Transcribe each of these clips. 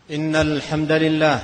إن الحمد لله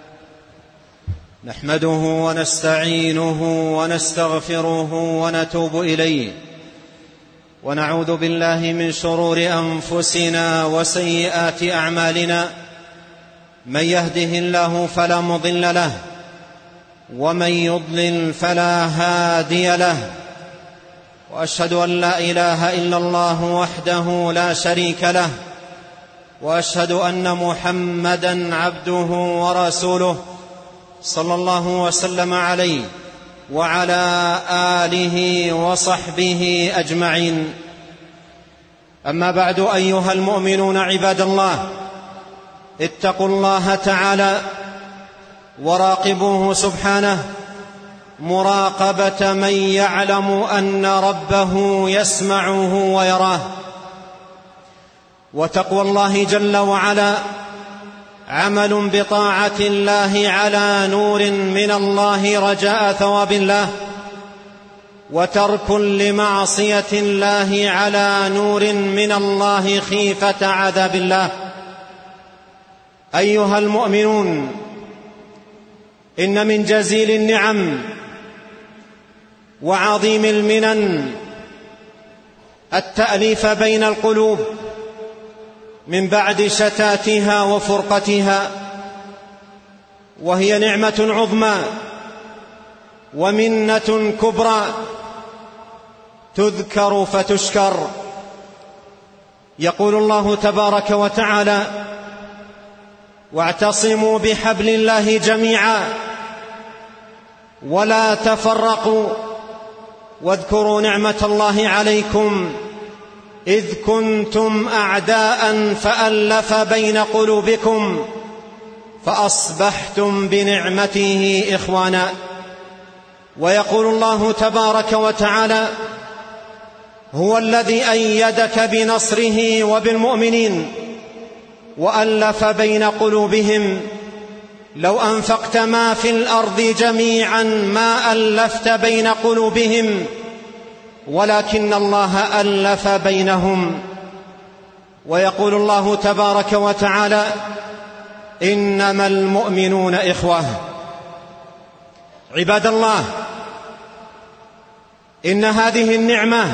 نحمده ونستعينه ونستغفره ونتوب إليه، ونعوذ بالله من شرور أنفسنا وسيئات أعمالنا. من يهده الله فلا مضل له، ومن يضلل فلا هادي له، وأشهد أن لا إله إلا الله وحده لا شريك له، وأشهد أن محمدًا عبده ورسوله صلى الله وسلم عليه وعلى آله وصحبه أجمعين. أما بعد، أيها المؤمنون عباد الله، اتقوا الله تعالى وراقبوه سبحانه مراقبة من يعلم أن ربه يسمعه ويراه. وتقوى الله جل وعلا عمل بطاعة الله على نور من الله رجاء ثواب الله، وترك لمعصية الله على نور من الله خيفة عذاب الله. أيها المؤمنون، إن من جزيل النعم وعظيم المنن التأليف بين القلوب من بعد شتاتها وفرقتها، وهي نعمة عظمى ومنة كبرى تذكر فتشكر. يقول الله تبارك وتعالى: واعتصموا بحبل الله جميعا ولا تفرقوا واذكروا نعمة الله عليكم إذ كنتم أعداء فألف بين قلوبكم فأصبحتم بنعمته إخوانا. ويقول الله تبارك وتعالى: هو الذي أيدك بنصره وبالمؤمنين وألف بين قلوبهم لو أنفقت ما في الأرض جميعا ما ألفت بين قلوبهم ولكن الله ألف بينهم. ويقول الله تبارك وتعالى: إنما المؤمنون إخوة. عباد الله، إن هذه النعمة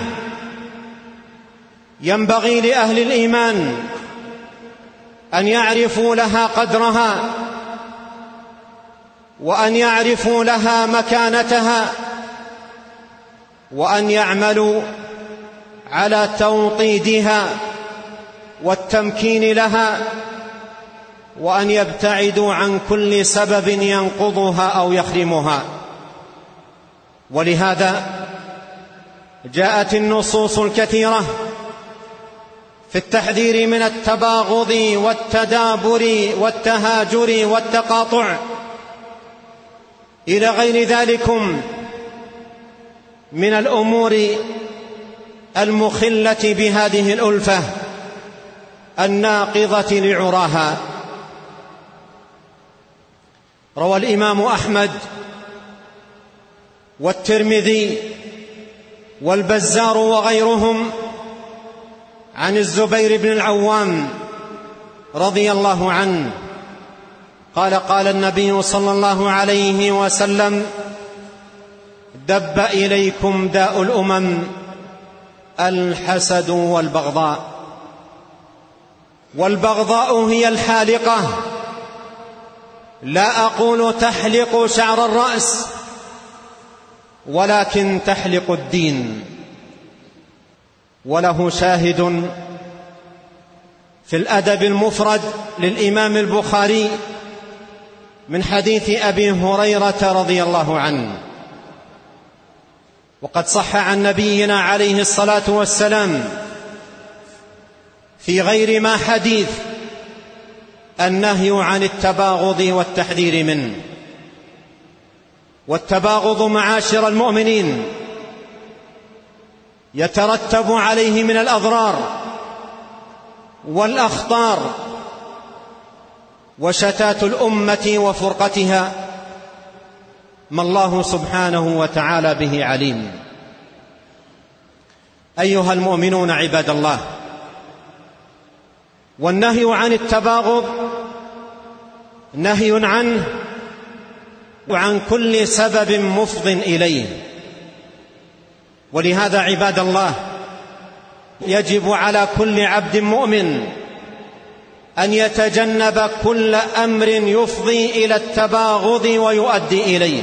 ينبغي لأهل الإيمان أن يعرفوا لها قدرها، وأن يعرفوا لها مكانتها، وأن يعملوا على توطيدها والتمكين لها، وأن يبتعدوا عن كل سبب ينقضها أو يخرمها. ولهذا جاءت النصوص الكثيرة في التحذير من التباغض والتدابر والتهاجر والتقاطع إلى غير ذلكم من الأمور المخلة بهذه الألفة الناقضة لعراها. روى الإمام أحمد والترمذي والبزار وغيرهم عن الزبير بن العوام رضي الله عنه قال: قال النبي صلى الله عليه وسلم: دب إليكم داء الأمم الحسد والبغضاء. والبغضاء هي الحالقة، لا أقول تحلق شعر الرأس، ولكن تحلق الدين. وله شاهد في الأدب المفرد للإمام البخاري من حديث أبي هريرة رضي الله عنه. وقد صح عن نبينا عليه الصلاة والسلام في غير ما حديث النهي عن التباغض والتحذير منه. والتباغض معاشر المؤمنين يترتب عليه من الأضرار والأخطار وشتات الأمة وفرقتها ما الله سبحانه وتعالى به عليم. أيها المؤمنون عباد الله، والنهي عن التباغض نهي عنه وعن كل سبب مفض إليه. ولهذا عباد الله يجب على كل عبد مؤمن أن يتجنب كل أمر يفضي إلى التباغض ويؤدي إليه.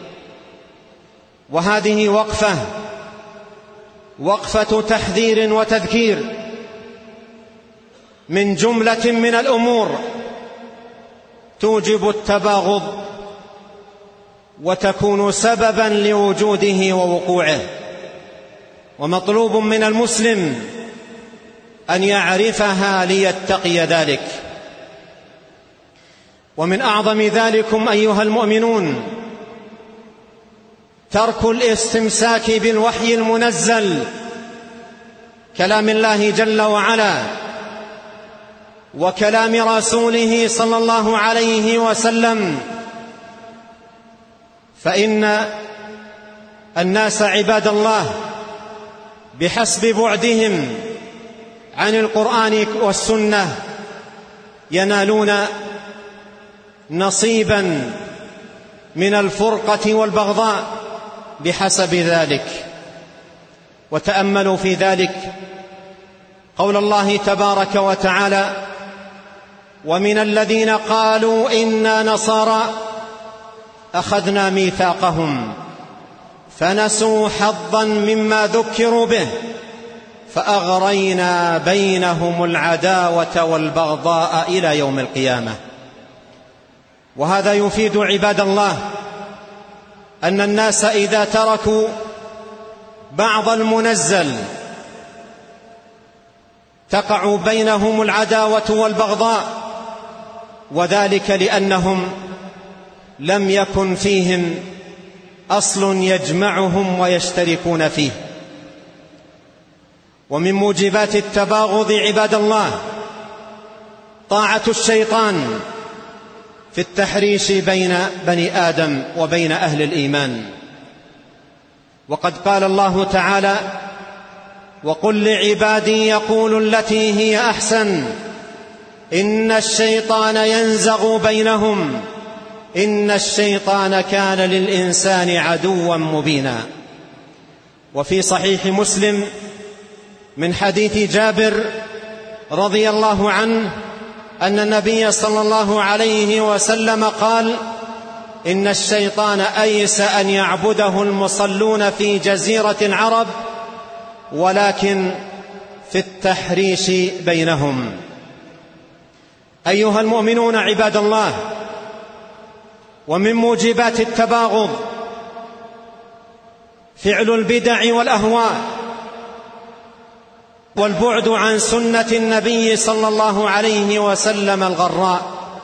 وهذه وقفة تحذير وتذكير من جملة من الأمور توجب التباغض وتكون سببا لوجوده ووقوعه. ومطلوب من المسلم أن يعرفها ليتقي ذلك. ومن أعظم ذلكم أيها المؤمنون ترك الاستمساك بالوحي المنزل، كلام الله جل وعلا وكلام رسوله صلى الله عليه وسلم. فإن الناس عباد الله بحسب بعدهم عن القرآن والسنة ينالون نصيبا من الفرقة والبغضاء بحسب ذلك. وتأملوا في ذلك قول الله تبارك وتعالى: ومن الذين قالوا إنا نصارى أخذنا ميثاقهم فنسوا حظا مما ذكروا به فأغرينا بينهم العداوة والبغضاء إلى يوم القيامة. وهذا يفيد عباد الله أن الناس إذا تركوا بعض المنزل تقع بينهم العداوة والبغضاء، وذلك لأنهم لم يكن فيهم أصل يجمعهم ويشتركون فيه. ومن موجبات التباغض عباد الله طاعة الشيطان في التحريش بين بني آدم وبين أهل الإيمان. وقد قال الله تعالى: وقل لعبادي يقولوا التي هي أحسن إن الشيطان ينزغ بينهم إن الشيطان كان للإنسان عدوا مبينا. وفي صحيح مسلم من حديث جابر رضي الله عنه أن النبي صلى الله عليه وسلم قال: إن الشيطان أيس أن يعبده المصلون في جزيرة العرب ولكن في التحريش بينهم. أيها المؤمنون عباد الله، ومن موجبات التباغض فعل البدع والأهواء والبعد عن سنة النبي صلى الله عليه وسلم الغراء.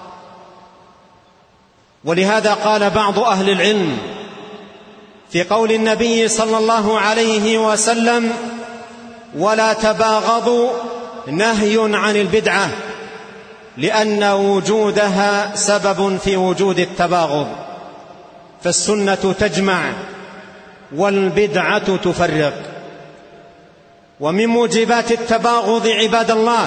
ولهذا قال بعض أهل العلم في قول النبي صلى الله عليه وسلم: ولا تباغضوا نهي عن البدعة، لأن وجودها سبب في وجود التباغض، فالسنة تجمع والبدعة تفرق. ومن موجبات التباغض عباد الله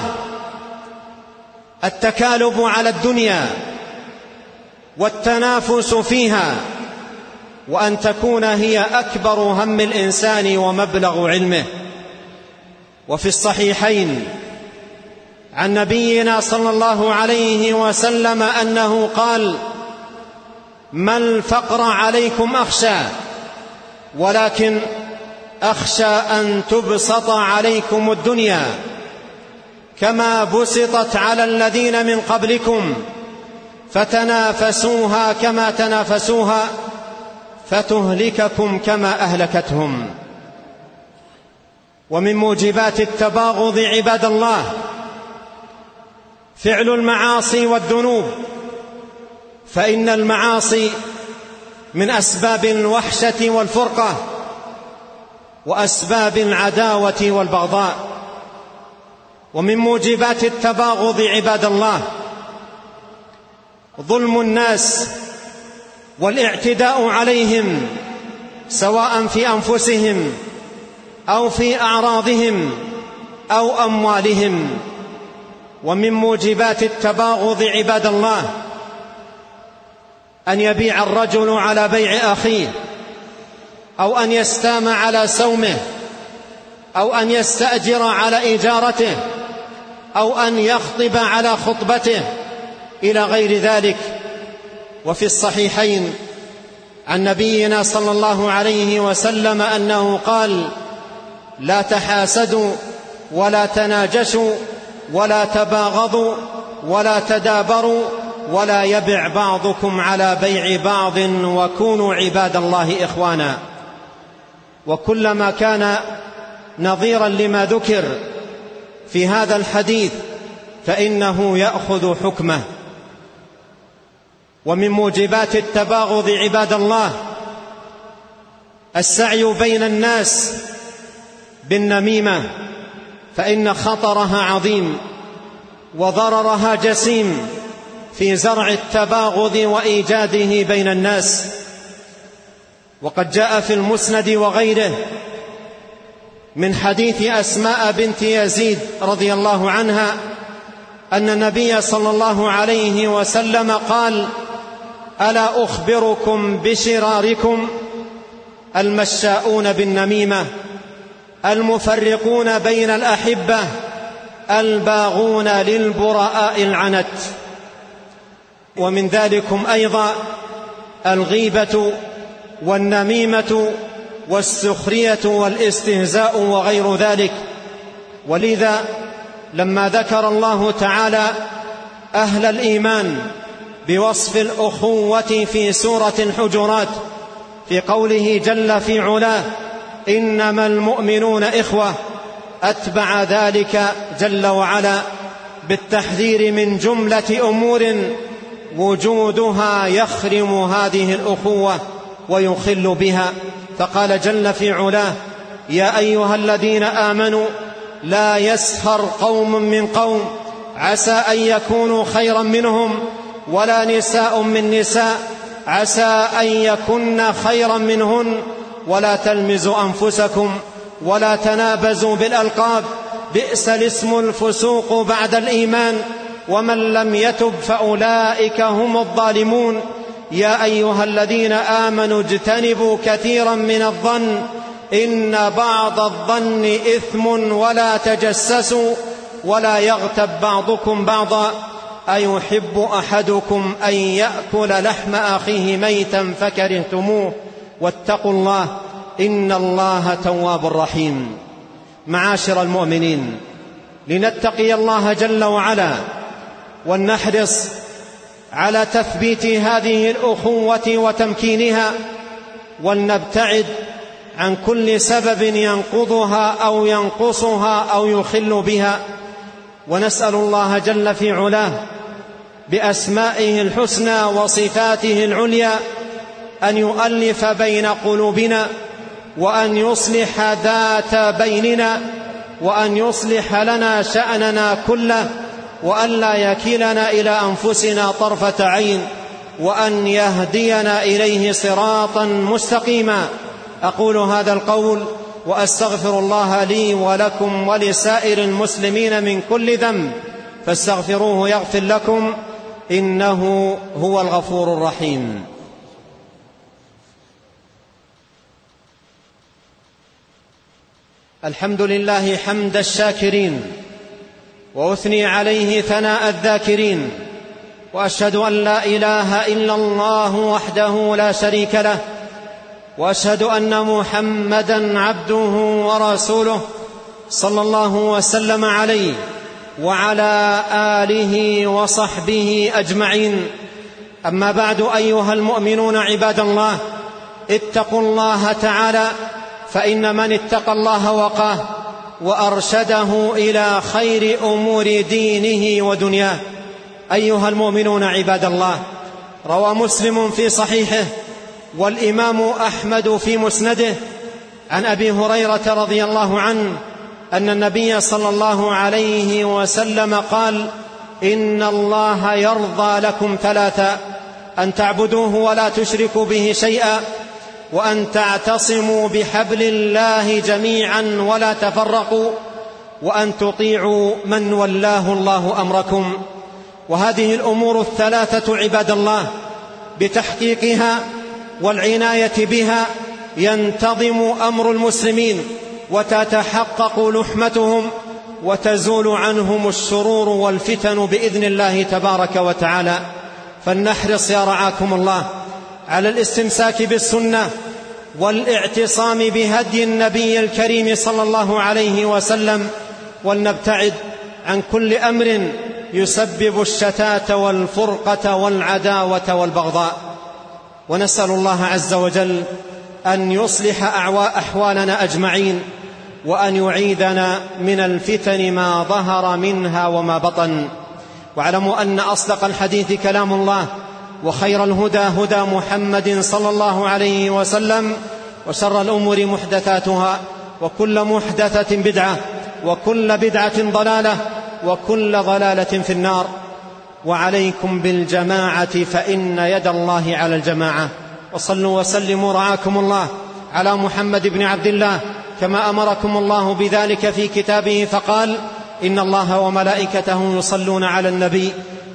التكالب على الدنيا والتنافس فيها، وأن تكون هي أكبر هم الإنسان ومبلغ علمه. وفي الصحيحين عن نبينا صلى الله عليه وسلم أنه قال: ما الفقر عليكم أخشى، ولكن أخشى أن تبسط عليكم الدنيا كما بسطت على الذين من قبلكم فتنافسوها كما تنافسوها فتهلككم كما أهلكتهم. ومن موجبات التباغض عباد الله فعل المعاصي والذنوب، فإن المعاصي من أسباب الوحشة والفرقة وأسباب العداوة والبغضاء. ومن موجبات التباغض عباد الله ظلم الناس والاعتداء عليهم، سواء في أنفسهم أو في أعراضهم أو أموالهم. ومن موجبات التباغض عباد الله أن يبيع الرجل على بيع أخيه، أو أن يستام على سومه، أو أن يستأجر على إجارته، أو أن يخطب على خطبته إلى غير ذلك. وفي الصحيحين عن نبينا صلى الله عليه وسلم أنه قال: لا تحاسدوا ولا تناجشوا ولا تباغضوا ولا تدابروا ولا يبع بعضكم على بيع بعض وكونوا عباد الله إخوانا. وكلما كان نظيرا لما ذكر في هذا الحديث فإنه يأخذ حكمه. ومن موجبات التباغض عباد الله السعي بين الناس بالنميمة، فإن خطرها عظيم وضررها جسيم في زرع التباغض وإيجاده بين الناس. وقد جاء في المسند وغيره من حديث أسماء بنت يزيد رضي الله عنها أن النبي صلى الله عليه وسلم قال: ألا أخبركم بشراركم؟ المشاؤون بالنميمة، المفرقون بين الأحبة، الباغون للبراء العنت. ومن ذلكم أيضا الغيبة والنميمة والسخرية والاستهزاء وغير ذلك. ولذا لما ذكر الله تعالى أهل الإيمان بوصف الأخوة في سورة الحجرات في قوله جل في علاه: إنما المؤمنون إخوة، أتبع ذلك جل وعلا بالتحذير من جملة أمور وجودها يخرم هذه الأخوة ويخل بها، فقال جل في علاه: يا أيها الذين آمنوا لا يسخر قوم من قوم عسى أن يكونوا خيرا منهم، ولا نساء من نساء عسى أن يكن خيرا منهن، ولا تلمزوا أنفسكم ولا تنابزوا بالألقاب، بئس الاسم الفسوق بعد الإيمان، ومن لم يتب فأولئك هم الظالمون. يا أيها الذين آمنوا اجتنبوا كثيرا من الظن إن بعض الظن إثم، ولا تجسسوا ولا يغتب بعضكم بعضا، أيحب أحدكم أن يأكل لحم أخيه ميتا فكرهتموه، واتقوا الله إن الله تواب رحيم. معاشر المؤمنين، لنتقي الله جل وعلا ولنحرص على تثبيت هذه الأخوة وتمكينها، ولنبتعد عن كل سبب ينقضها أو ينقصها أو يخل بها. ونسأل الله جل في علاه بأسمائه الحسنى وصفاته العليا أن يؤلف بين قلوبنا، وأن يصلح ذات بيننا، وأن يصلح لنا شأننا كله، وأن لا يكلنا إلى أنفسنا طرفة عين، وأن يهدينا إليه صراطا مستقيما. أقول هذا القول وأستغفر الله لي ولكم ولسائر المسلمين من كل ذنب، فاستغفروه يغفر لكم، إنه هو الغفور الرحيم. الحمد لله حمد الشاكرين، وأثني عليه ثناء الذاكرين، وأشهد أن لا إله إلا الله وحده لا شريك له، وأشهد أن محمدًا عبده ورسوله صلى الله وسلم عليه وعلى آله وصحبه أجمعين. أما بعد، أيها المؤمنون عباد الله، اتقوا الله تعالى، فإن من اتقى الله وقاه وأرشده إلى خير أمور دينه ودنياه. أيها المؤمنون عباد الله، روى مسلم في صحيحه والإمام أحمد في مسنده عن أبي هريرة رضي الله عنه أن النبي صلى الله عليه وسلم قال: إن الله يرضى لكم ثلاثا: أن تعبدوه ولا تشركوا به شيئا، وأن تعتصموا بحبل الله جميعا ولا تفرقوا، وأن تطيعوا من ولاه الله أمركم. وهذه الأمور الثلاثة عباد الله بتحقيقها والعناية بها ينتظم أمر المسلمين وتتحقق لحمتهم وتزول عنهم الشرور والفتن بإذن الله تبارك وتعالى. فلنحرص يا رعاكم الله على الاستمساك بالسنة والاعتصام بهدي النبي الكريم صلى الله عليه وسلم، ولنبتعد عن كل أمر يسبب الشتات والفرقة والعداوة والبغضاء. ونسأل الله عز وجل أن يصلح أحوالنا أجمعين، وأن يعيذنا من الفتن ما ظهر منها وما بطن. واعلموا أن أصدق الحديث كلام الله، وخير الهدى هدى محمد صلى الله عليه وسلم، وشر الأمور محدثاتها، وكل محدثة بدعة، وكل بدعة ضلالة، وكل ضلالة في النار. وعليكم بالجماعة فإن يد الله على الجماعة. وصلوا وسلموا رعاكم الله على محمد بن عبد الله كما أمركم الله بذلك في كتابه، فقال: إن الله وملائكته يصلون على النبي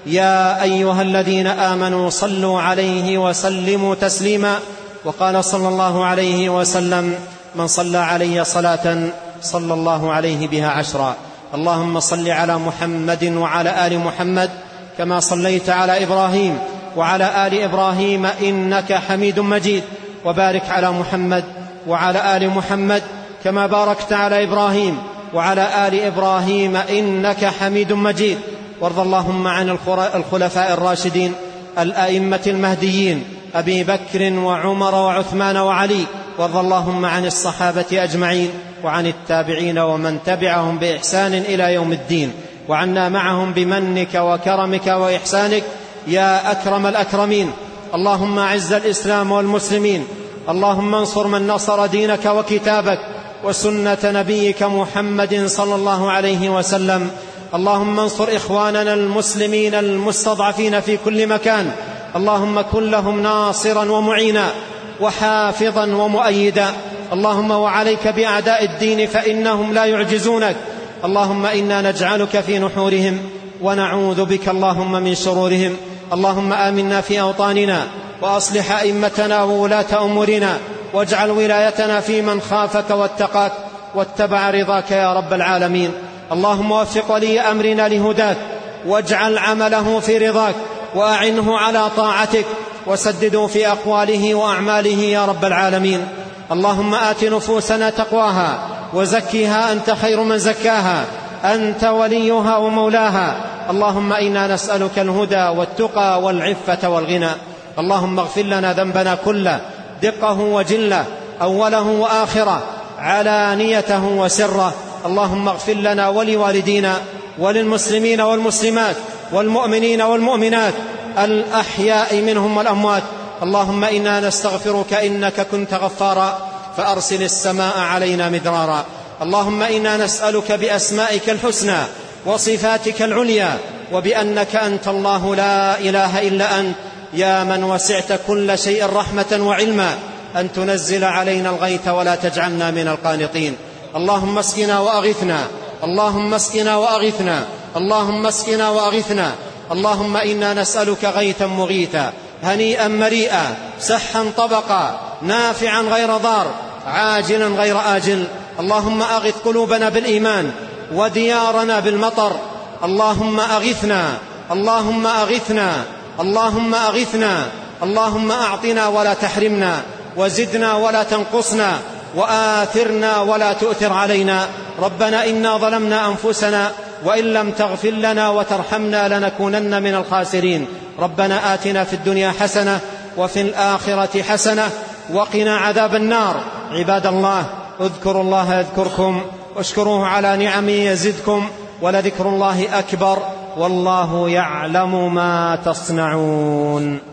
يا أيها الذين آمنوا صلوا عليه وسلموا تسليما. وقال صلى الله عليه وسلم: من صلى علي صلاة صلى الله عليه بها 10. اللهم صل على محمد وعلى آل محمد كما صليت على إبراهيم وعلى آل إبراهيم إنك حميد مجيد، وبارك على محمد وعلى آل محمد كما باركت على إبراهيم وعلى آل إبراهيم إنك حميد مجيد. وارض اللهم عن الخلفاء الراشدين الأئمة المهديين أبي بكر وعمر وعثمان وعلي. وارض اللهم عن الصحابة أجمعين وعن التابعين ومن تبعهم بإحسان إلى يوم الدين، وعنا معهم بمنك وكرمك وإحسانك يا أكرم الأكرمين. اللهم أعز الإسلام والمسلمين، اللهم انصر من نصر دينك وكتابك وسنة نبيك محمد صلى الله عليه وسلم. اللهم انصر إخواننا المسلمين المستضعفين في كل مكان، اللهم كن لهم ناصرا ومعينا وحافظا ومؤيدا. اللهم وعليك بأعداء الدين فإنهم لا يعجزونك. اللهم إنا نجعلك في نحورهم ونعوذ بك اللهم من شرورهم. اللهم آمنا في أوطاننا، وأصلح أئمتنا وولاة أمورنا، واجعل ولايتنا في من خافك واتقاك واتبع رضاك يا رب العالمين. اللهم وفق ولي أمرنا لهداك، واجعل عمله في رضاك، وأعنه على طاعتك، وسدده في أقواله وأعماله يا رب العالمين. اللهم آت نفوسنا تقواها وزكها أنت خير من زكاها، أنت وليها ومولاها. اللهم إنا نسألك الهدى والتقى والعفة والغنى. اللهم اغفر لنا ذنبنا كله، دقه وجله، أوله وآخره، علانيته وسره. اللهم اغفر لنا ولوالدينا وللمسلمين والمسلمات والمؤمنين والمؤمنات الأحياء منهم والأموات. اللهم إنا نستغفرك إنك كنت غفارا فأرسل السماء علينا مدرارا. اللهم إنا نسألك بأسمائك الحسنى وصفاتك العليا، وبأنك أنت الله لا إله إلا أنت يا من وسعت كل شيء رحمة وعلما، أن تنزل علينا الغيث ولا تجعلنا من القانطين. اللهم اسقنا وأغثنا، اللهم اسقنا وأغثنا، اللهم اسقنا وأغثنا. اللهم إنا نسألك غيثا مغيثا، هنيئا مريئا، سحا طبقا، نافعا غير ضار، عاجلا غير آجل. اللهم أغث قلوبنا بالإيمان وديارنا بالمطر. اللهم أغثنا، اللهم أغثنا، اللهم أغثنا. اللهم أعطنا ولا تحرمنا، وزدنا ولا تنقصنا، وآثرنا ولا تؤثر علينا. ربنا إنا ظلمنا أنفسنا، وإن لم تغفر لنا وترحمنا لنكونن من الخاسرين. ربنا آتنا في الدنيا حسنة وفي الآخرة حسنة وقنا عذاب النار. عباد الله، اذكروا الله يذكركم، واشكروه على نعمه يزدكم، ولذكر الله أكبر، والله يعلم ما تصنعون.